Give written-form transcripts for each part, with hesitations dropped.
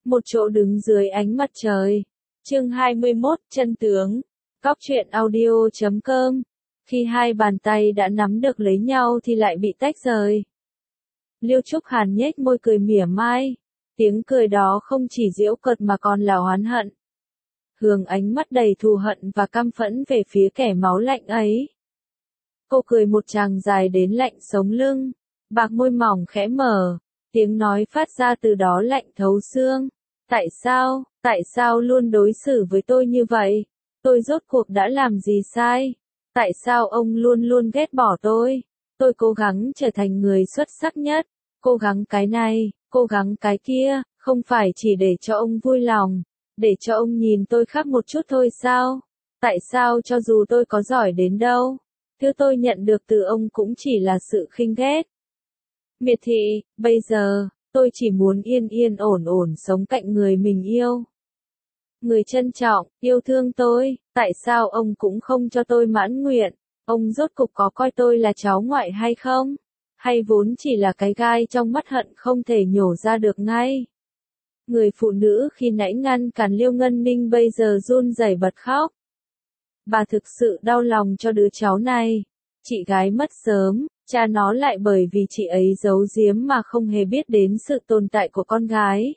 Một chỗ đứng dưới ánh mặt trời. Chương 21, chân tướng. Cóc truyện audio.com. Khi hai bàn tay đã nắm được lấy nhau thì lại bị tách rời. Liêu Trúc Hàn nhếch môi cười mỉa mai. Tiếng cười đó không chỉ giễu cợt mà còn là oán hận. Hướng ánh mắt đầy thù hận và căm phẫn về phía kẻ máu lạnh ấy. Cô cười một tràng dài đến lạnh sống lưng. Bạc môi mỏng khẽ mở. Tiếng nói phát ra từ đó lạnh thấu xương. Tại sao luôn đối xử với tôi như vậy? Tôi rốt cuộc đã làm gì sai? Tại sao ông luôn luôn ghét bỏ tôi? Tôi cố gắng trở thành người xuất sắc nhất. Cố gắng cái này, cố gắng cái kia, không phải chỉ để cho ông vui lòng. Để cho ông nhìn tôi khác một chút thôi sao? Tại sao cho dù tôi có giỏi đến đâu? Thứ tôi nhận được từ ông cũng chỉ là sự khinh ghét. Miệt thị, bây giờ, tôi chỉ muốn yên yên ổn ổn sống cạnh người mình yêu. Người trân trọng, yêu thương tôi, tại sao ông cũng không cho tôi mãn nguyện? Ông rốt cục có coi tôi là cháu ngoại hay không? Hay vốn chỉ là cái gai trong mắt hận không thể nhổ ra được ngay? Người phụ nữ khi nãy ngăn cản Liêu Ngân Ninh bây giờ run rẩy bật khóc. Bà thực sự đau lòng cho đứa cháu này. Chị gái mất sớm, cha nó lại bởi vì chị ấy giấu giếm mà không hề biết đến sự tồn tại của con gái.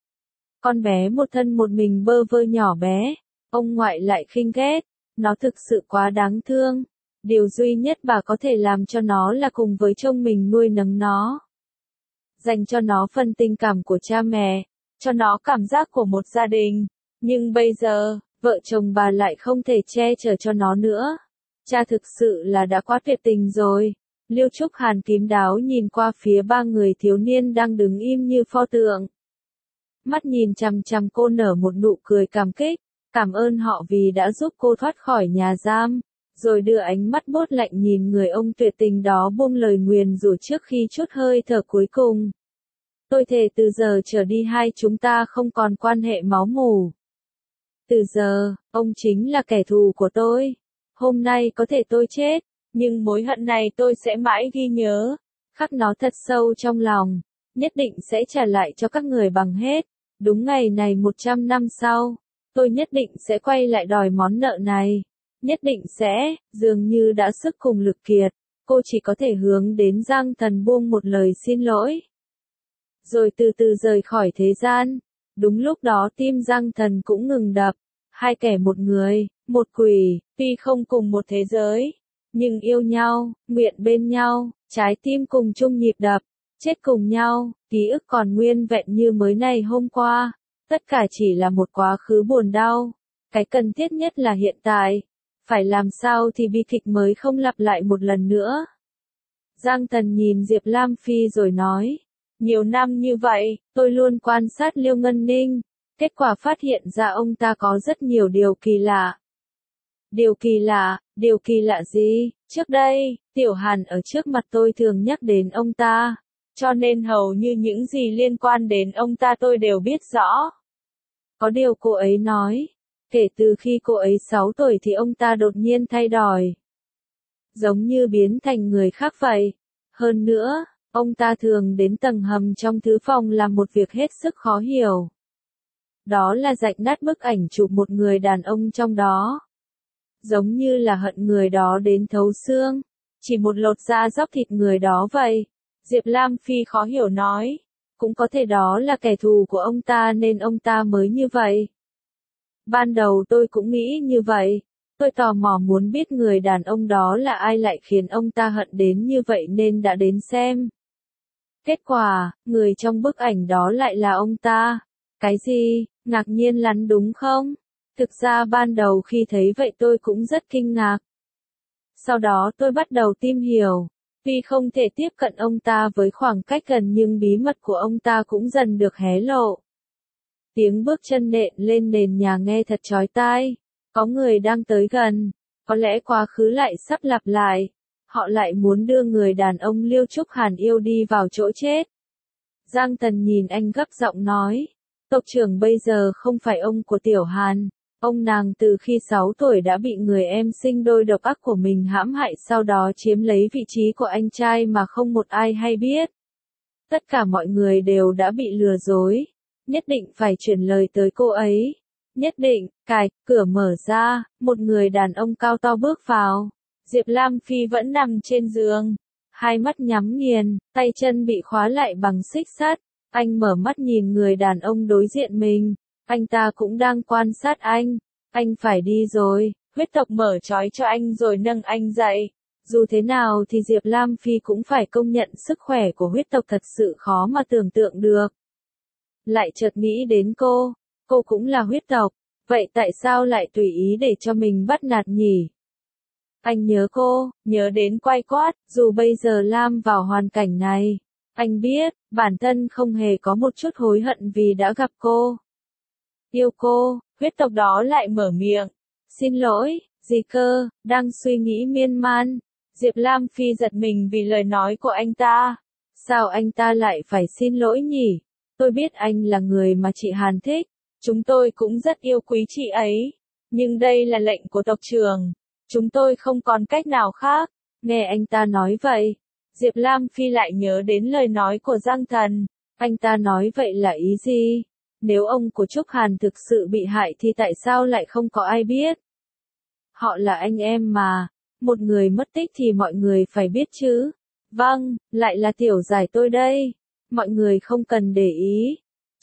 Con bé một thân một mình bơ vơ nhỏ bé, ông ngoại lại khinh ghét, nó thực sự quá đáng thương. Điều duy nhất bà có thể làm cho nó là cùng với chồng mình nuôi nấng nó. Dành cho nó phần tình cảm của cha mẹ, cho nó cảm giác của một gia đình. Nhưng bây giờ, vợ chồng bà lại không thể che chở cho nó nữa. Cha thực sự là đã quá tuyệt tình rồi. Liêu Trúc Hàn kín đáo nhìn qua phía ba người thiếu niên đang đứng im như pho tượng. Mắt nhìn chằm chằm cô nở một nụ cười cảm kích, cảm ơn họ vì đã giúp cô thoát khỏi nhà giam, rồi đưa ánh mắt bốt lạnh nhìn người ông tuyệt tình đó buông lời nguyền rủa trước khi trút hơi thở cuối cùng. Tôi thề từ giờ trở đi hai chúng ta không còn quan hệ máu mủ. Từ giờ, ông chính là kẻ thù của tôi. Hôm nay có thể tôi chết, nhưng mối hận này tôi sẽ mãi ghi nhớ, khắc nó thật sâu trong lòng, nhất định sẽ trả lại cho các người bằng hết. Đúng ngày này 100 năm sau, tôi nhất định sẽ quay lại đòi món nợ này. Nhất định sẽ, dường như đã sức cùng lực kiệt, cô chỉ có thể hướng đến Giang Thần buông một lời xin lỗi. Rồi từ từ rời khỏi thế gian. Đúng lúc đó tim Giang Thần cũng ngừng đập. Hai kẻ một người, một quỷ, tuy không cùng một thế giới, nhưng yêu nhau, nguyện bên nhau, trái tim cùng chung nhịp đập, chết cùng nhau, ký ức còn nguyên vẹn như mới này hôm qua. Tất cả chỉ là một quá khứ buồn đau. Cái cần thiết nhất là hiện tại. Phải làm sao thì bi kịch mới không lặp lại một lần nữa. Giang Thần nhìn Diệp Lam Phi rồi nói. Nhiều năm như vậy, tôi luôn quan sát Liêu Ngân Ninh. Kết quả phát hiện ra ông ta có rất nhiều điều kỳ lạ. Điều kỳ lạ gì? Trước đây, Tiểu Hàn ở trước mặt tôi thường nhắc đến ông ta. Cho nên hầu như những gì liên quan đến ông ta tôi đều biết rõ. Có điều cô ấy nói, kể từ khi cô ấy 6 tuổi thì ông ta đột nhiên thay đổi. Giống như biến thành người khác vậy. Hơn nữa, ông ta thường đến tầng hầm trong thư phòng làm một việc hết sức khó hiểu. Đó là rạch nát bức ảnh chụp một người đàn ông trong đó. Giống như là hận người đó đến thấu xương. Chỉ một lột da róc thịt người đó vậy. Diệp Lam Phi khó hiểu nói. Cũng có thể đó là kẻ thù của ông ta nên ông ta mới như vậy. Ban đầu tôi cũng nghĩ như vậy. Tôi tò mò muốn biết người đàn ông đó là ai lại khiến ông ta hận đến như vậy nên đã đến xem. Kết quả, người trong bức ảnh đó lại là ông ta. Cái gì, ngạc nhiên lắm đúng không? Thực ra ban đầu khi thấy vậy tôi cũng rất kinh ngạc. Sau đó tôi bắt đầu tìm hiểu. Tuy không thể tiếp cận ông ta với khoảng cách gần nhưng bí mật của ông ta cũng dần được hé lộ. Tiếng bước chân nện lên nền nhà nghe thật chói tai. Có người đang tới gần. Có lẽ quá khứ lại sắp lặp lại. Họ lại muốn đưa người đàn ông Liêu Trúc Hàn yêu đi vào chỗ chết. Giang Thần nhìn anh gấp giọng nói. Tộc trưởng bây giờ không phải ông của Tiểu Hàn. Ông nàng từ khi 6 tuổi đã bị người em sinh đôi độc ác của mình hãm hại sau đó chiếm lấy vị trí của anh trai mà không một ai hay biết. Tất cả mọi người đều đã bị lừa dối. nhất định phải chuyển lời tới cô ấy. Nhất định, cửa mở ra, một người đàn ông cao to bước vào. Diệp Lam Phi vẫn nằm trên giường, hai mắt nhắm nghiền, tay chân bị khóa lại bằng xích sắt. Anh mở mắt nhìn người đàn ông đối diện mình, anh ta cũng đang quan sát anh phải đi rồi, huyết tộc mở trói cho anh rồi nâng anh dậy. Dù thế nào thì Diệp Lam Phi cũng phải công nhận sức khỏe của huyết tộc thật sự khó mà tưởng tượng được. Lại chợt nghĩ đến cô cũng là huyết tộc, vậy tại sao lại tùy ý để cho mình bắt nạt nhỉ? Anh nhớ cô, nhớ đến quay quát, dù bây giờ Lam vào hoàn cảnh này. Anh biết, bản thân không hề có một chút hối hận vì đã gặp cô. Yêu cô, huyết tộc đó lại mở miệng. Xin lỗi, gì cơ, đang suy nghĩ miên man. Diệp Lam Phi giật mình vì lời nói của anh ta. Sao anh ta lại phải xin lỗi nhỉ? Tôi biết anh là người mà chị Hàn thích. Chúng tôi cũng rất yêu quý chị ấy. Nhưng đây là lệnh của tộc trưởng. Chúng tôi không còn cách nào khác. Nghe anh ta nói vậy, Diệp Lam Phi lại nhớ đến lời nói của Giang Thần. Anh ta nói vậy là ý gì? Nếu ông của Trúc Hàn thực sự bị hại thì tại sao lại không có ai biết? Họ là anh em mà. Một người mất tích thì mọi người phải biết chứ. Vâng, lại là tiểu giải tôi đây. Mọi người không cần để ý.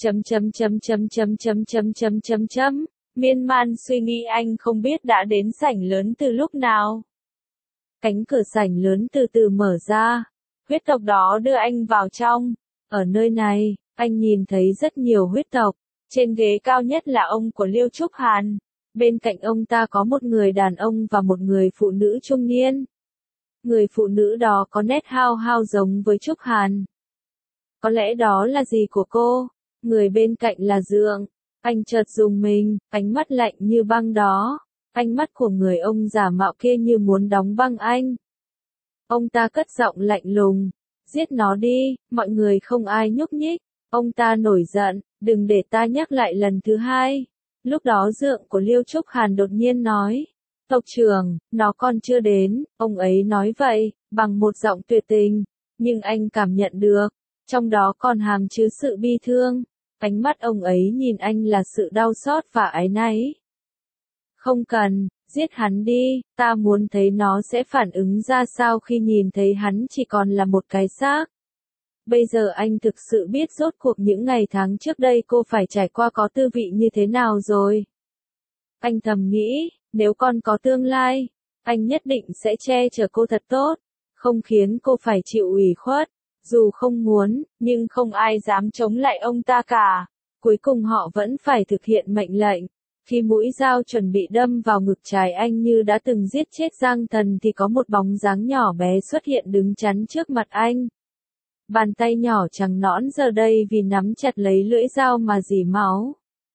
Miên man suy nghĩ anh không biết đã đến sảnh lớn từ lúc nào. Cánh cửa sảnh lớn từ từ mở ra. Huyết tộc đó đưa anh vào trong. Ở nơi này, anh nhìn thấy rất nhiều huyết tộc. Trên ghế cao nhất là ông của Liêu Trúc Hàn. Bên cạnh ông ta có một người đàn ông và một người phụ nữ trung niên. Người phụ nữ đó có nét hao hao giống với Trúc Hàn. Có lẽ đó là gì của cô? Người bên cạnh là Dượng. Anh chợt rùng mình, ánh mắt lạnh như băng đó. Ánh mắt của người ông giả mạo kia như muốn đóng băng anh. Ông ta cất giọng lạnh lùng. Giết nó đi, mọi người không ai nhúc nhích. Ông ta nổi giận, đừng để ta nhắc lại lần thứ hai. Lúc đó Dượng của Liêu Trúc Hàn đột nhiên nói. Tộc trưởng, nó còn chưa đến, ông ấy nói vậy, bằng một giọng tuyệt tình. Nhưng anh cảm nhận được, trong đó còn hàm chứa sự bi thương. Ánh mắt ông ấy nhìn anh là sự đau xót và áy náy. Không cần, giết hắn đi, ta muốn thấy nó sẽ phản ứng ra sao khi nhìn thấy hắn chỉ còn là một cái xác. Bây giờ anh thực sự biết rốt cuộc những ngày tháng trước đây cô phải trải qua có tư vị như thế nào rồi. Anh thầm nghĩ, nếu con có tương lai, anh nhất định sẽ che chở cô thật tốt, không khiến cô phải chịu ủy khuất. Dù không muốn, nhưng không ai dám chống lại ông ta cả. Cuối cùng họ vẫn phải thực hiện mệnh lệnh. Khi mũi dao chuẩn bị đâm vào ngực trái anh như đã từng giết chết Giang Thần thì có một bóng dáng nhỏ bé xuất hiện đứng chắn trước mặt anh. Bàn tay nhỏ trắng nõn giờ đây vì nắm chặt lấy lưỡi dao mà rỉ máu.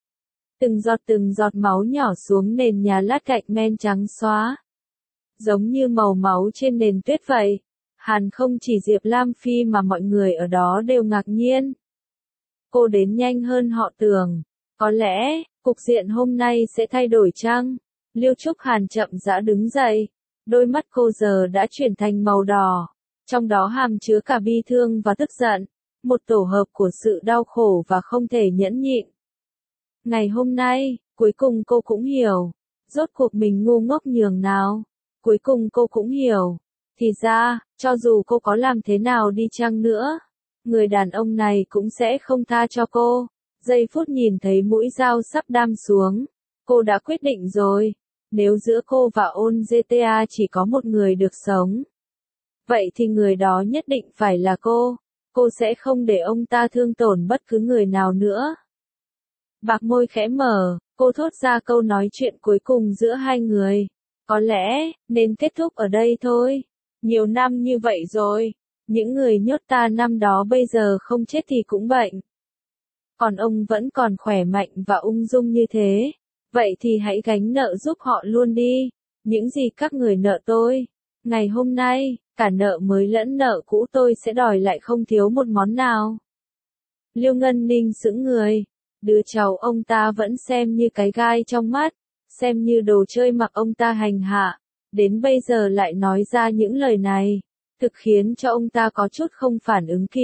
Từng giọt máu nhỏ xuống nền nhà lát gạch men trắng xóa. Giống như màu máu trên nền tuyết vậy. Hàn không chỉ Diệp Lam Phi mà mọi người ở đó đều ngạc nhiên. Cô đến nhanh hơn họ tưởng. Có lẽ, cục diện hôm nay sẽ thay đổi chăng? Liêu Trúc Hàn chậm rãi đứng dậy. Đôi mắt cô giờ đã chuyển thành màu đỏ. Trong đó hàm chứa cả bi thương và tức giận. Một tổ hợp của sự đau khổ và không thể nhẫn nhịn. Ngày hôm nay, cuối cùng cô cũng hiểu. Rốt cuộc mình ngu ngốc nhường nào. Cuối cùng cô cũng hiểu. Thì ra, cho dù cô có làm thế nào đi chăng nữa, người đàn ông này cũng sẽ không tha cho cô. Giây phút nhìn thấy mũi dao sắp đâm xuống, cô đã quyết định rồi. Nếu giữa cô và Ôn GTA chỉ có một người được sống, vậy thì người đó nhất định phải là cô. Cô sẽ không để ông ta thương tổn bất cứ người nào nữa. Bạc môi khẽ mở, cô thốt ra câu nói chuyện cuối cùng giữa hai người. Có lẽ, nên kết thúc ở đây thôi. Nhiều năm như vậy rồi, những người nhốt ta năm đó bây giờ không chết thì cũng bệnh. Còn ông vẫn còn khỏe mạnh và ung dung như thế. Vậy thì hãy gánh nợ giúp họ luôn đi. Những gì các người nợ tôi. Ngày hôm nay, cả nợ mới lẫn nợ cũ tôi sẽ đòi lại không thiếu một món nào. Liêu Ngân Ninh sững người. Đứa cháu ông ta vẫn xem như cái gai trong mắt. Xem như đồ chơi mặc ông ta hành hạ. Đến bây giờ lại nói ra những lời này. Thực khiến cho ông ta có chút không phản ứng kịp.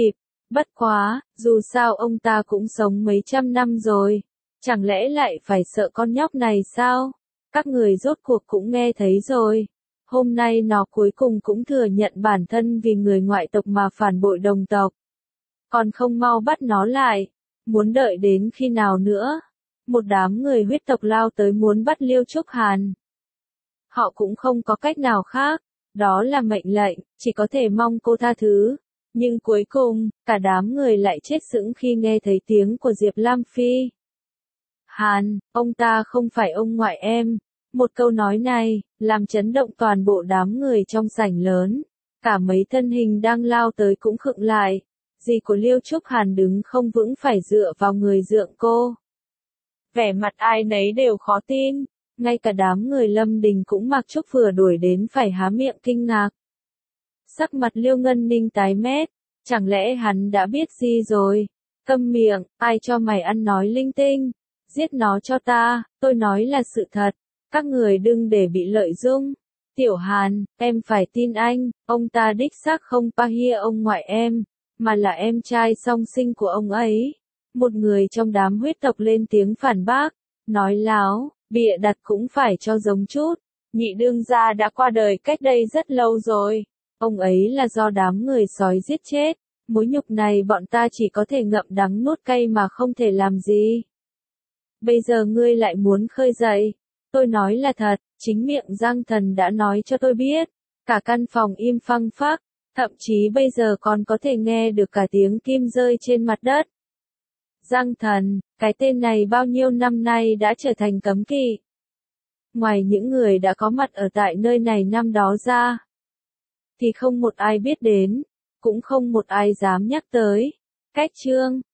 Bất quá, dù sao ông ta cũng sống mấy trăm năm rồi. Chẳng lẽ lại phải sợ con nhóc này sao? Các người rốt cuộc cũng nghe thấy rồi. Hôm nay nó cuối cùng cũng thừa nhận bản thân vì người ngoại tộc mà phản bội đồng tộc. Còn không mau bắt nó lại. Muốn đợi đến khi nào nữa? Một đám người huyết tộc lao tới muốn bắt Liêu Trúc Hàn. Họ cũng không có cách nào khác. Đó là mệnh lệnh, chỉ có thể mong cô tha thứ. Nhưng cuối cùng, cả đám người lại chết sững khi nghe thấy tiếng của Diệp Lam Phi. Hàn, ông ta không phải ông ngoại em. Một câu nói này, làm chấn động toàn bộ đám người trong sảnh lớn. Cả mấy thân hình đang lao tới cũng khựng lại. Dì của Liêu Trúc Hàn đứng không vững phải dựa vào người dượng cô. Vẻ mặt ai nấy đều khó tin. Ngay cả đám người Lâm Đình cũng mặc Trúc vừa đuổi đến phải há miệng kinh ngạc. Sắc mặt Liêu Ngân Ninh tái mét. Chẳng lẽ hắn đã biết gì rồi? Câm miệng, ai cho mày ăn nói linh tinh? Giết nó cho ta, tôi nói là sự thật. Các người đừng để bị lợi dụng. Tiểu Hàn, em phải tin anh, ông ta đích xác không pahia ông ngoại em, mà là em trai song sinh của ông ấy. Một người trong đám huyết tộc lên tiếng phản bác, nói láo, bịa đặt cũng phải cho giống chút. Nhị đương gia đã qua đời cách đây rất lâu rồi. Ông ấy là do đám người sói giết chết. Mối nhục này bọn ta chỉ có thể ngậm đắng nuốt cay mà không thể làm gì. Bây giờ ngươi lại muốn khơi dậy. Tôi nói là thật, chính miệng Giang Thần đã nói cho tôi biết. Cả căn phòng im phăng phắc, thậm chí bây giờ còn có thể nghe được cả tiếng kim rơi trên mặt đất. Giang Thần, cái tên này bao nhiêu năm nay đã trở thành cấm kỵ. Ngoài những người đã có mặt ở tại nơi này năm đó ra, thì không một ai biết đến, cũng không một ai dám nhắc tới. Cách chương